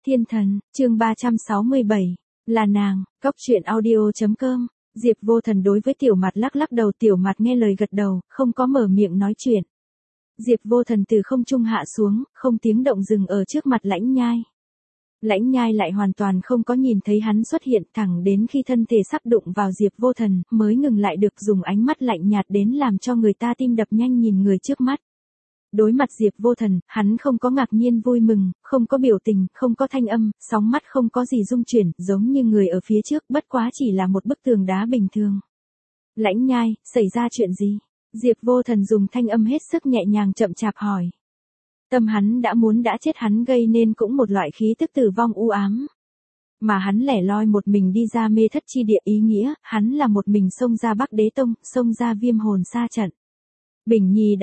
Thiên thần, chương 367, là nàng, Cóc truyện audio.com. Diệp Vô Thần đối với Tiểu Mạt lắc lắc đầu, Tiểu Mạt nghe lời gật đầu, không có mở miệng nói chuyện. Diệp Vô Thần từ không trung hạ xuống, không tiếng động dừng ở trước mặt Lãnh Nhai. Lãnh Nhai lại hoàn toàn không có nhìn thấy hắn xuất hiện, thẳng đến khi thân thể sắp đụng vào Diệp Vô Thần, mới ngừng lại được, dùng ánh mắt lạnh nhạt đến làm cho người ta tim đập nhanh nhìn người trước mắt. Đối mặt Diệp Vô Thần, hắn không có ngạc nhiên vui mừng, không có biểu tình, không có thanh âm, sóng mắt không có gì rung chuyển, giống như người ở phía trước, bất quá chỉ là một bức tường đá bình thường. Lãnh Nhai, xảy ra chuyện gì? Diệp Vô Thần dùng thanh âm hết sức nhẹ nhàng chậm chạp hỏi. Tâm hắn đã muốn đã chết, hắn gây nên cũng một loại khí tức tử vong u ám. Mà hắn lẻ loi một mình đi ra mê thất chi địa, ý nghĩa, hắn là một mình xông ra Bắc Đế Tông, xông ra Viêm Hồn Sa trận. Bình Nhi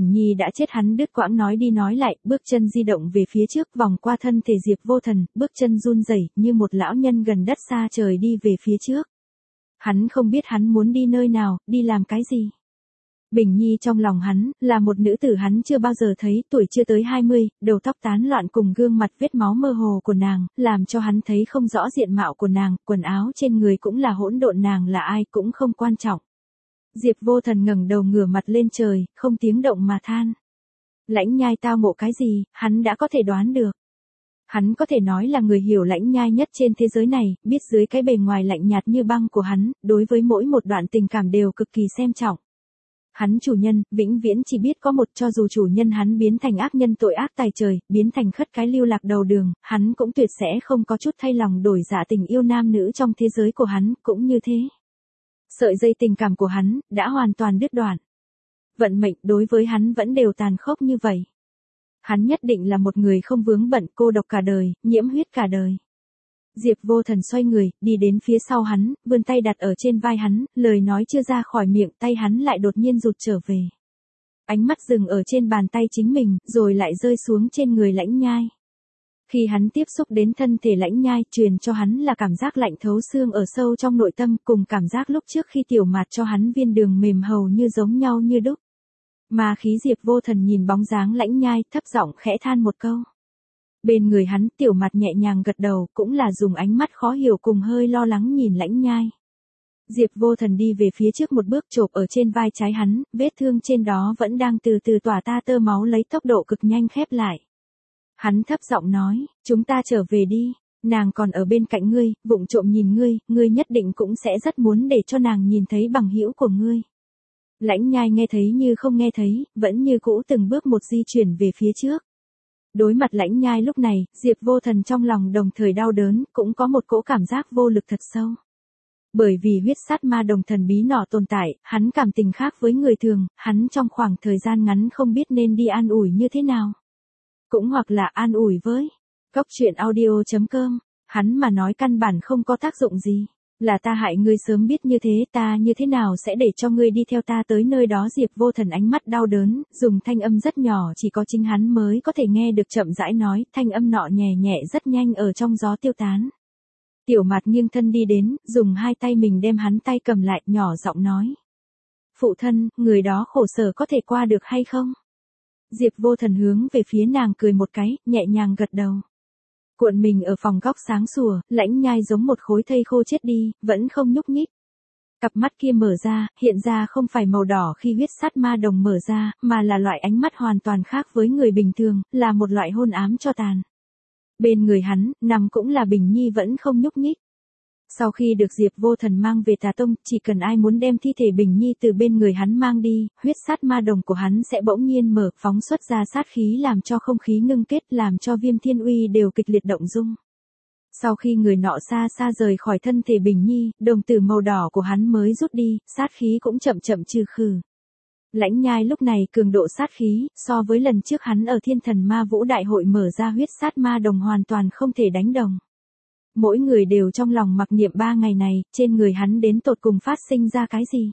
đã chết, hắn đứt quãng nói đi nói lại, bước chân di động về phía trước, vòng qua thân thể Diệp Vô Thần, bước chân run rẩy như một lão nhân gần đất xa trời đi về phía trước. Hắn không biết hắn muốn đi nơi nào, đi làm cái gì. Bình Nhi trong lòng hắn, là một nữ tử hắn chưa bao giờ thấy, tuổi chưa tới 20, đầu tóc tán loạn cùng gương mặt vết máu mơ hồ của nàng, làm cho hắn thấy không rõ diện mạo của nàng, quần áo trên người cũng là hỗn độn, nàng là ai cũng không quan trọng. Diệp Vô Thần ngẩng đầu ngửa mặt lên trời, không tiếng động mà than. Lãnh Nhai tao ngộ cái gì, hắn đã có thể đoán được. Hắn có thể nói là người hiểu Lãnh Nhai nhất trên thế giới này, biết dưới cái bề ngoài lạnh nhạt như băng của hắn, đối với mỗi một đoạn tình cảm đều cực kỳ xem trọng. Hắn chủ nhân, vĩnh viễn chỉ biết có một, cho dù chủ nhân hắn biến thành ác nhân tội ác tày trời, biến thành khất cái lưu lạc đầu đường, hắn cũng tuyệt sẽ không có chút thay lòng đổi dạ tình yêu nam nữ trong thế giới của hắn, cũng như thế. Sợi dây tình cảm của hắn, đã hoàn toàn đứt đoạn. Vận mệnh đối với hắn vẫn đều tàn khốc như vậy. Hắn nhất định là một người không vướng bận, cô độc cả đời, nhiễm huyết cả đời. Diệp Vô Thần xoay người, đi đến phía sau hắn, vươn tay đặt ở trên vai hắn, lời nói chưa ra khỏi miệng, tay hắn lại đột nhiên rụt trở về. Ánh mắt dừng ở trên bàn tay chính mình, rồi lại rơi xuống trên người Lãnh Nhai. Khi hắn tiếp xúc đến thân thể Lãnh Nhai, truyền cho hắn là cảm giác lạnh thấu xương ở sâu trong nội tâm, cùng cảm giác lúc trước khi Tiểu Mạt cho hắn viên đường mềm hầu như giống nhau như đúc. Mà khí Diệp Vô Thần nhìn bóng dáng Lãnh Nhai, thấp giọng khẽ than một câu. Bên người hắn, Tiểu Mạt nhẹ nhàng gật đầu, cũng là dùng ánh mắt khó hiểu cùng hơi lo lắng nhìn Lãnh Nhai. Diệp Vô Thần đi về phía trước một bước, chộp ở trên vai trái hắn, vết thương trên đó vẫn đang từ từ tỏa ta tơ máu, lấy tốc độ cực nhanh khép lại. Hắn thấp giọng nói, chúng ta trở về đi, nàng còn ở bên cạnh ngươi, vụng trộm nhìn ngươi, ngươi nhất định cũng sẽ rất muốn để cho nàng nhìn thấy bằng hữu của ngươi. Lãnh Nhai nghe thấy như không nghe thấy, vẫn như cũ từng bước một di chuyển về phía trước. Đối mặt Lãnh Nhai lúc này, Diệp Vô Thần trong lòng đồng thời đau đớn, cũng có một cỗ cảm giác vô lực thật sâu. Bởi vì huyết sát ma đồng thần bí nọ tồn tại, hắn cảm tình khác với người thường, hắn trong khoảng thời gian ngắn không biết nên đi an ủi như thế nào. Cũng hoặc là an ủi với Cóc truyện audio.com, hắn mà nói căn bản không có tác dụng gì. Là ta hại ngươi, sớm biết như thế ta như thế nào sẽ để cho ngươi đi theo ta tới nơi đó. Diệp Vô Thần ánh mắt đau đớn, dùng thanh âm rất nhỏ chỉ có chính hắn mới có thể nghe được chậm rãi nói, thanh âm nọ nhẹ nhẹ rất nhanh ở trong gió tiêu tán. Tiểu Mạt nghiêng thân đi đến, dùng hai tay mình đem hắn tay cầm lại, nhỏ giọng nói. Phụ thân, người đó khổ sở có thể qua được hay không? Diệp Vô Thần hướng về phía nàng cười một cái, nhẹ nhàng gật đầu. Cuộn mình ở phòng góc sáng sủa, Lãnh Nhai giống một khối thây khô chết đi, vẫn không nhúc nhích. Cặp mắt kia mở ra, hiện ra không phải màu đỏ khi huyết sát ma đồng mở ra, mà là loại ánh mắt hoàn toàn khác với người bình thường, là một loại hôn ám cho tàn. Bên người hắn, nằm cũng là Bình Nhi vẫn không nhúc nhích. Sau khi được Diệp Vô Thần mang về Tà Tông, chỉ cần ai muốn đem thi thể Bình Nhi từ bên người hắn mang đi, huyết sát ma đồng của hắn sẽ bỗng nhiên mở, phóng xuất ra sát khí làm cho không khí ngưng kết, làm cho Viêm Thiên Uy đều kịch liệt động dung. Sau khi người nọ xa xa rời khỏi thân thể Bình Nhi, đồng tử màu đỏ của hắn mới rút đi, sát khí cũng chậm chậm trừ khử. Lãnh Nhai lúc này cường độ sát khí, so với lần trước hắn ở Thiên Thần Ma Vũ Đại hội mở ra huyết sát ma đồng hoàn toàn không thể đánh đồng. Mỗi người đều trong lòng mặc niệm 3 ngày này, trên người hắn đến tột cùng phát sinh ra cái gì.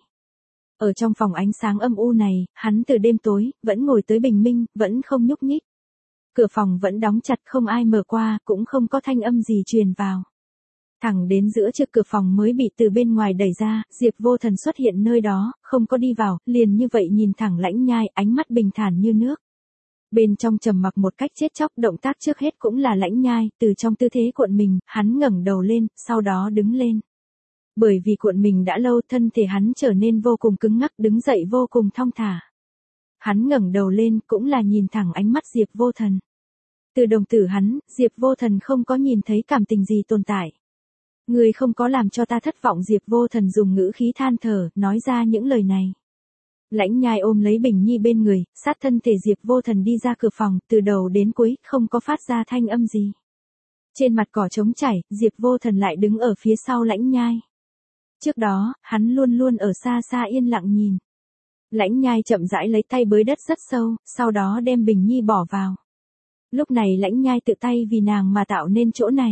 Ở trong phòng ánh sáng âm u này, hắn từ đêm tối, vẫn ngồi tới bình minh, vẫn không nhúc nhích. Cửa phòng vẫn đóng chặt, không ai mở qua, cũng không có thanh âm gì truyền vào. Thẳng đến giữa trước cửa phòng mới bị từ bên ngoài đẩy ra, Diệp Vô Thần xuất hiện nơi đó, không có đi vào, liền như vậy nhìn thẳng Lãnh Nhai, ánh mắt bình thản như nước. Bên trong trầm mặc một cách chết chóc, động tác trước hết cũng là Lãnh Nhai, từ trong tư thế cuộn mình, hắn ngẩng đầu lên, sau đó đứng lên. Bởi vì cuộn mình đã lâu, thân thể hắn trở nên vô cùng cứng ngắc, đứng dậy vô cùng thong thả. Hắn ngẩng đầu lên cũng là nhìn thẳng ánh mắt Diệp Vô Thần. Từ đồng tử hắn, Diệp Vô Thần không có nhìn thấy cảm tình gì tồn tại. Ngươi không có làm cho ta thất vọng, Diệp Vô Thần dùng ngữ khí than thở, nói ra những lời này. Lãnh Nhai ôm lấy Bình Nhi bên người, sát thân thể Diệp Vô Thần đi ra cửa phòng, từ đầu đến cuối, không có phát ra thanh âm gì. Trên mặt cỏ trống trải, Diệp Vô Thần lại đứng ở phía sau Lãnh Nhai. Trước đó, hắn luôn luôn ở xa xa yên lặng nhìn. Lãnh Nhai chậm rãi lấy tay bới đất rất sâu, sau đó đem Bình Nhi bỏ vào. Lúc này Lãnh Nhai tự tay vì nàng mà tạo nên chỗ này.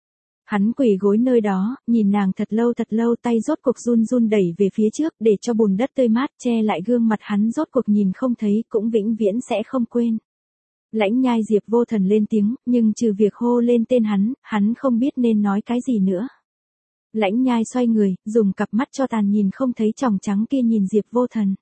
Hắn quỳ gối nơi đó, nhìn nàng thật lâu, tay rốt cuộc run run đẩy về phía trước để cho bùn đất tươi mát che lại gương mặt hắn, rốt cuộc nhìn không thấy cũng vĩnh viễn sẽ không quên. Lãnh Nhai, Diệp Vô Thần lên tiếng, nhưng trừ việc hô lên tên hắn không biết nên nói cái gì nữa. Lãnh Nhai xoay người, dùng cặp mắt cho tàn nhìn không thấy tròng trắng kia nhìn Diệp Vô Thần.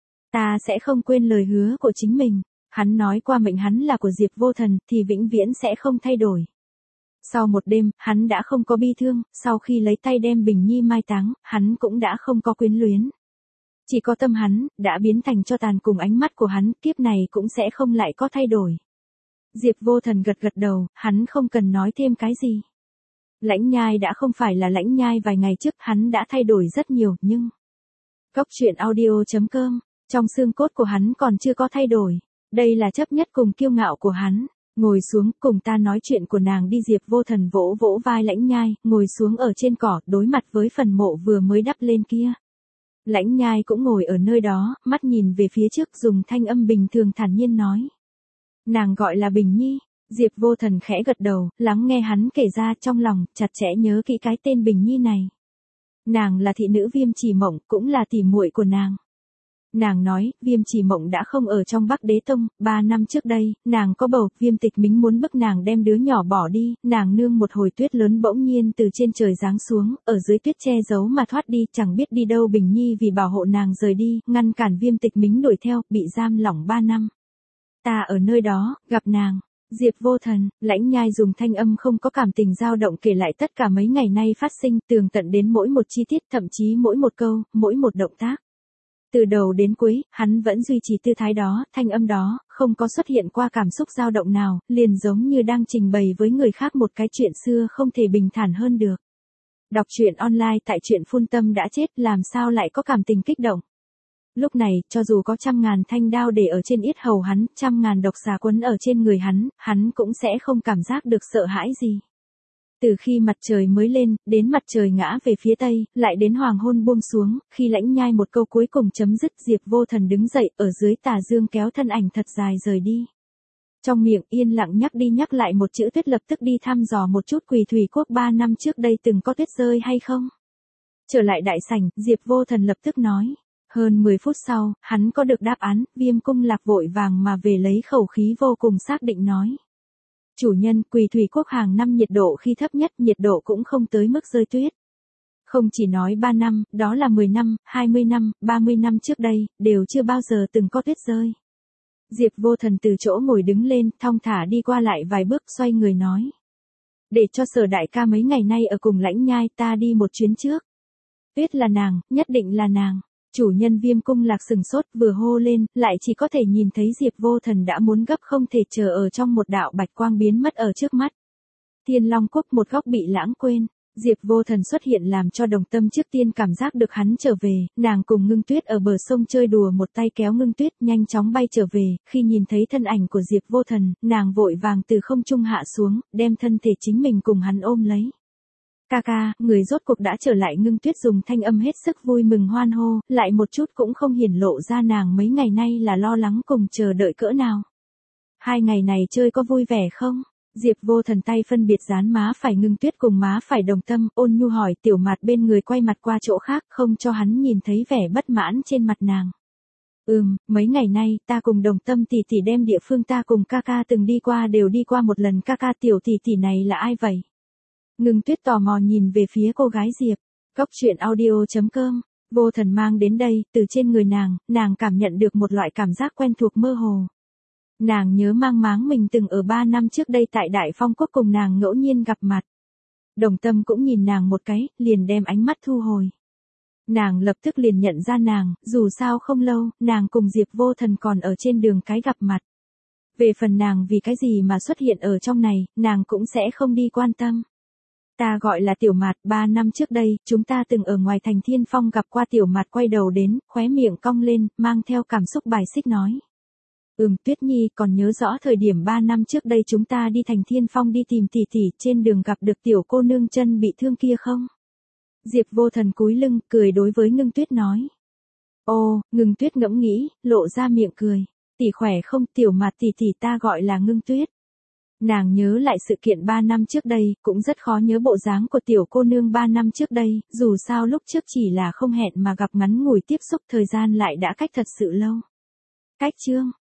Ta sẽ không quên lời hứa của chính mình. Hắn nói qua mệnh hắn là của Diệp Vô Thần thì vĩnh viễn sẽ không thay đổi. Sau một đêm, hắn đã không có bi thương, sau khi lấy tay đem Bình Nhi mai táng, hắn cũng đã không có quyến luyến. Chỉ có tâm hắn, đã biến thành tro tàn, cùng ánh mắt của hắn, kiếp này cũng sẽ không lại có thay đổi. Diệp Vô Thần gật gật đầu, hắn không cần nói thêm cái gì. Lãnh Nhai đã không phải là Lãnh Nhai vài ngày trước, hắn đã thay đổi rất nhiều, nhưng... Cốc truyện audio.com, trong xương cốt của hắn còn chưa có thay đổi. Đây là chấp nhất cùng kiêu ngạo của hắn. Ngồi xuống, cùng ta nói chuyện của nàng đi. Diệp Vô Thần vỗ vỗ vai Lãnh Nhai, ngồi xuống ở trên cỏ, đối mặt với phần mộ vừa mới đắp lên kia. Lãnh Nhai cũng ngồi ở nơi đó, mắt nhìn về phía trước, dùng thanh âm bình thường thản nhiên nói. Nàng gọi là Bình Nhi. Diệp Vô Thần khẽ gật đầu, lắng nghe hắn kể ra, trong lòng chặt chẽ nhớ kỹ cái tên Bình Nhi này. Nàng là thị nữ Viêm Chỉ Mộng, cũng là tỉ muội của nàng. Nàng nói, Viêm Chỉ Mộng đã không ở trong Bắc Đế Tông, 3 năm trước đây, nàng có bầu, Viêm Tịch Mính muốn bức nàng đem đứa nhỏ bỏ đi, nàng nương một hồi tuyết lớn bỗng nhiên từ trên trời giáng xuống, ở dưới tuyết che giấu mà thoát đi, chẳng biết đi đâu. Bình Nhi vì bảo hộ nàng rời đi, ngăn cản Viêm Tịch Mính đuổi theo, bị giam lỏng 3 năm. Ta ở nơi đó, gặp nàng. Diệp Vô Thần, Lãnh Nhai dùng thanh âm không có cảm tình dao động kể lại tất cả mấy ngày nay phát sinh, tường tận đến mỗi một chi tiết, thậm chí mỗi một câu, mỗi một động tác. Từ đầu đến cuối, hắn vẫn duy trì tư thái đó, thanh âm đó, không có xuất hiện qua cảm xúc dao động nào, liền giống như đang trình bày với người khác một cái chuyện xưa không thể bình thản hơn được. Đọc truyện online tại truyện Phun Tâm đã chết, làm sao lại có cảm tình kích động. Lúc này, cho dù có 100.000 thanh đao để ở trên yết hầu hắn, 100.000 độc xà quấn ở trên người hắn cũng sẽ không cảm giác được sợ hãi gì. Từ khi mặt trời mới lên, đến mặt trời ngã về phía tây, lại đến hoàng hôn buông xuống, khi Lãnh Nhai một câu cuối cùng chấm dứt, Diệp Vô Thần đứng dậy, ở dưới tà dương kéo thân ảnh thật dài rời đi. Trong miệng yên lặng nhắc đi nhắc lại một chữ tuyết, lập tức đi thăm dò một chút Quỳ Thủy Quốc 3 năm trước đây từng có tuyết rơi hay không. Trở lại đại sảnh, Diệp Vô Thần lập tức nói. Hơn 10 phút sau, hắn có được đáp án, Viêm Cung Lạc vội vàng mà về lấy khẩu khí vô cùng xác định nói. Chủ nhân, Quỳ Thủy Quốc hàng năm nhiệt độ khi thấp nhất, nhiệt độ cũng không tới mức rơi tuyết. Không chỉ nói 3 năm, đó là 10 năm, 20 năm, 30 năm trước đây, đều chưa bao giờ từng có tuyết rơi. Diệp Vô Thần từ chỗ ngồi đứng lên, thong thả đi qua lại vài bước, xoay người nói. Để cho Sở đại ca mấy ngày nay ở cùng Lãnh Nhai, ta đi một chuyến trước. Tuyết là nàng, nhất định là nàng. Chủ nhân. Viêm Cung Lạc sừng sốt, vừa hô lên, lại chỉ có thể nhìn thấy Diệp Vô Thần đã muốn gấp không thể chờ ở trong một đạo bạch quang biến mất ở trước mắt. Thiên Long Quốc một góc bị lãng quên. Diệp Vô Thần xuất hiện làm cho Đồng Tâm trước tiên cảm giác được hắn trở về, nàng cùng Ngưng Tuyết ở bờ sông chơi đùa, một tay kéo Ngưng Tuyết nhanh chóng bay trở về, khi nhìn thấy thân ảnh của Diệp Vô Thần, nàng vội vàng từ không trung hạ xuống, đem thân thể chính mình cùng hắn ôm lấy. Ca ca, người rốt cuộc đã trở lại. Ngưng Tuyết dùng thanh âm hết sức vui mừng hoan hô, lại một chút cũng không hiển lộ ra nàng mấy ngày nay là lo lắng cùng chờ đợi cỡ nào. 2 ngày này chơi có vui vẻ không? Diệp Vô Thần tay phân biệt dán má phải Ngưng Tuyết cùng má phải Đồng Tâm, ôn nhu hỏi. Tiểu Mạt bên người quay mặt qua chỗ khác, không cho hắn nhìn thấy vẻ bất mãn trên mặt nàng. Mấy ngày nay, ta cùng Đồng Tâm tỷ tỷ đem địa phương ta cùng ca ca từng đi qua đều đi qua một lần. Ca ca, tiểu tỷ tỷ này là ai vậy? Ngưng Tuyết tò mò nhìn về phía cô gái Diệp. Cốc truyện audio.com, Vô Thần mang đến đây, từ trên người nàng cảm nhận được một loại cảm giác quen thuộc mơ hồ. Nàng nhớ mang máng mình từng ở 3 năm trước đây tại Đại Phong Quốc cùng nàng ngẫu nhiên gặp mặt. Đồng Tâm cũng nhìn nàng một cái, liền đem ánh mắt thu hồi. Nàng lập tức liền nhận ra nàng, dù sao không lâu, nàng cùng Diệp Vô Thần còn ở trên đường cái gặp mặt. Về phần nàng vì cái gì mà xuất hiện ở trong này, nàng cũng sẽ không đi quan tâm. Ta gọi là Tiểu Mạt, 3 năm trước đây, chúng ta từng ở ngoài thành Thiên Phong gặp qua. Tiểu Mạt quay đầu đến, khóe miệng cong lên, mang theo cảm xúc bài xích nói. Tuyết Nhi, còn nhớ rõ thời điểm 3 năm trước đây chúng ta đi thành Thiên Phong đi tìm tỷ tỷ, trên đường gặp được tiểu cô nương chân bị thương kia không? Diệp Vô Thần cúi lưng, cười đối với Ngưng Tuyết nói. Ô, Ngưng Tuyết ngẫm nghĩ, lộ ra miệng cười. Tỷ khỏe không? Tiểu Mạt tỷ tỷ, ta gọi là Ngưng Tuyết. Nàng nhớ lại sự kiện 3 năm trước đây, cũng rất khó nhớ bộ dáng của tiểu cô nương 3 năm trước đây, dù sao lúc trước chỉ là không hẹn mà gặp, ngắn ngủi tiếp xúc, thời gian lại đã cách thật sự lâu. Cách chương